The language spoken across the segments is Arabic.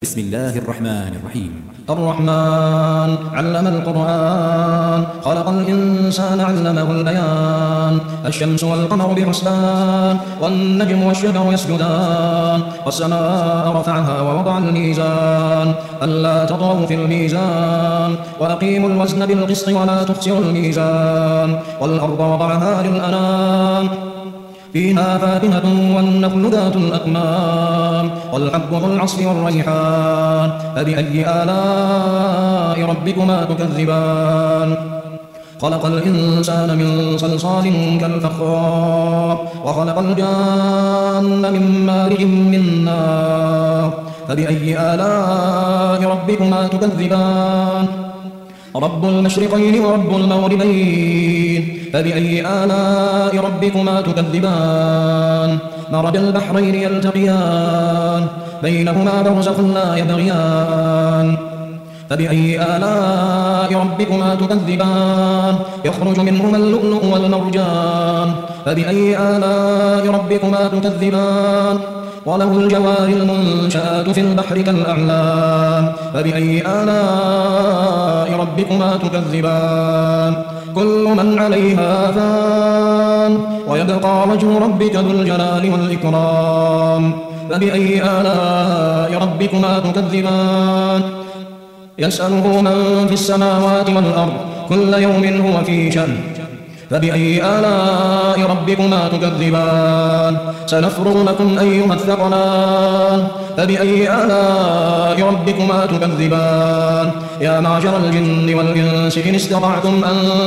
بسم الله الرحمن الرحيم. الرحمن علم القرآن خلق الإنسان علمه البيان الشمس والقمر بحسبان والنجم والشجر يسجدان والسماء رفعها ووضع الميزان ألا تطغوا في الميزان وأقيموا الوزن بالقسط ولا تخسروا الميزان والأرض وضعها للأنام فيها فاكهة والنخل ذات الأكمام والحب ذو العصف والريحان فبأي آلاء ربكما تكذبان خلق الإنسان من صلصال كالفخار وخلق الجان من مارج من نار فبأي آلاء ربكما تكذبان رب المشرقين ورب المغربين فبأي آلاء ربكما تكذبان مرج البحرين يلتقيان بينهما برزخ لا يبغيان فبأي آلاء ربكما تكذبان يخرج منهما اللؤلؤ والمرجان فبأي آلاء ربكما تكذبان وله الجوار المنشآت في البحر كالأعلام فبأي آلاء ربكما تكذبان كل من عليها فان ويبقى وجه ربك ذو الجلال والإكرام فبأي آلاء ربكما تكذبان يسأله من في السماوات والأرض كل يوم هو في شأن فبأي آلاء ربكما تكذبان سنفرغ لكم أيها الثقلان فبأي آلاء ربكما تكذبان يا معشر الجن والإنس إن استطعتم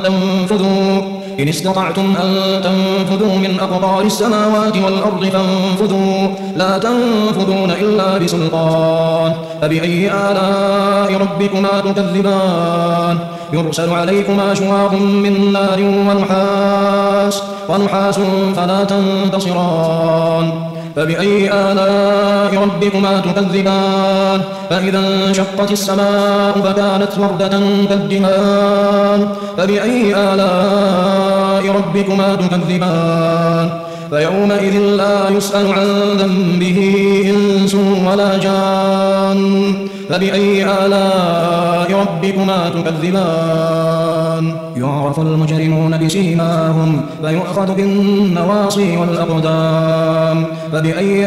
أن تنفذوا من أقطار السماوات والأرض فانفذوا لا تنفذون إلا بسلطان فبأي آلاء ربكما تكذبان يرسل عليكما شواظ من نار ونحاس فلا تنتصران فبأي آلاء ربكما تكذبان فإذا انشقت السماء فكانت وردة كالدهان فبأي آلاء ربكما تكذبان فيومئذ لا يسأل عن ذنبه إنس ولا جان فبأي آلاء ربكما تكذبان يعرف المجرمون بسيماهم فيؤخذ بالنواصي والأقدام فبأي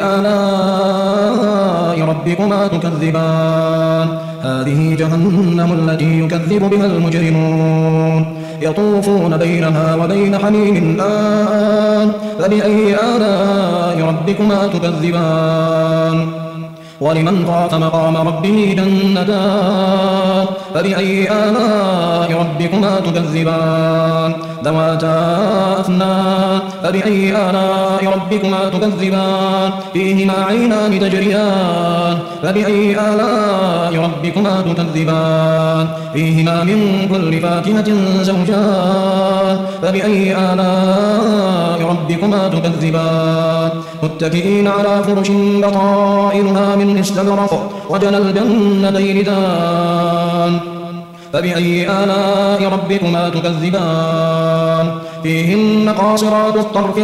آلاء ربكما تكذبان هذه جهنم التي يكذب بها المجرمون يطوفون بينها وبين حميم آن فبأي آلاء ربكما تكذبان ولمن خاف مقام ربه جنتان فبأي آلاء ربكما تكذبان ذواتا أفنان فبأي آلاء ربكما تكذبان فيهما عينان تجريان فبأي آلاء ربكما تكذبان فيهما من كل فاكهة زوجان فبأي آلاء ربكما تكذبان متكئين على فرش بطائنها من استبرق وجنى الجنتين دان فبأي آلاء ربكما تكذبان فيهن قاصرات الطرف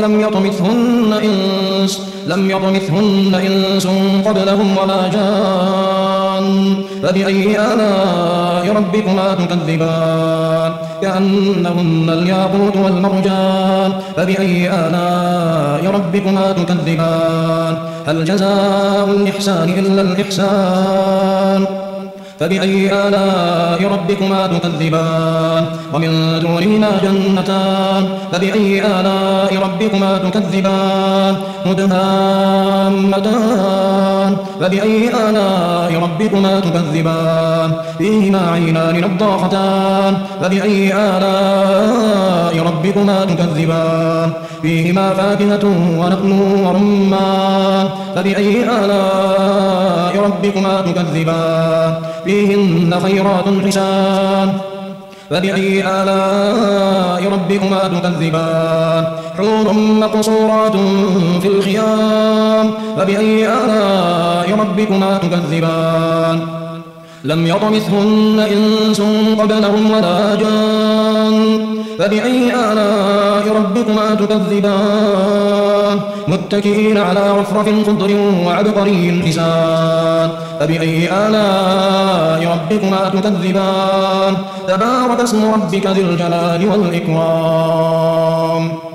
لم يطمثهن إنس قبلهم ولا جان فبأي آلاء ربكما تكذبان كأنهن الياقوت والمرجان فبأي آلاء ربكما تكذبان هل جزاء الإحسان إلا الإحسان فبأي آلاء ربكما تكذبان ومن دونهما جنتان فبأي آلاء ربكما تكذبان مدهامتان فبأي آلاء ربكما تكذبان فيهما عينان نضاختان فبأي آلاء ربكما تكذبان فيهما فاكهة ونخل ورمان فبأي آلاء ربكما تكذبان فيهن خيرات حسان فبأي آلاء ربكما تكذبان حور مقصورات في الخيام فبأي آلاء ربكما تكذبان لم يطمثهن إنس قبلهم ولا جان فبأي آلاء ربكما تكذبان متكئين على رفرف خضر وعبقري حسان فبأي آلاء ربكما تكذبان تبارك اسم ربك ذي الجلال والإكرام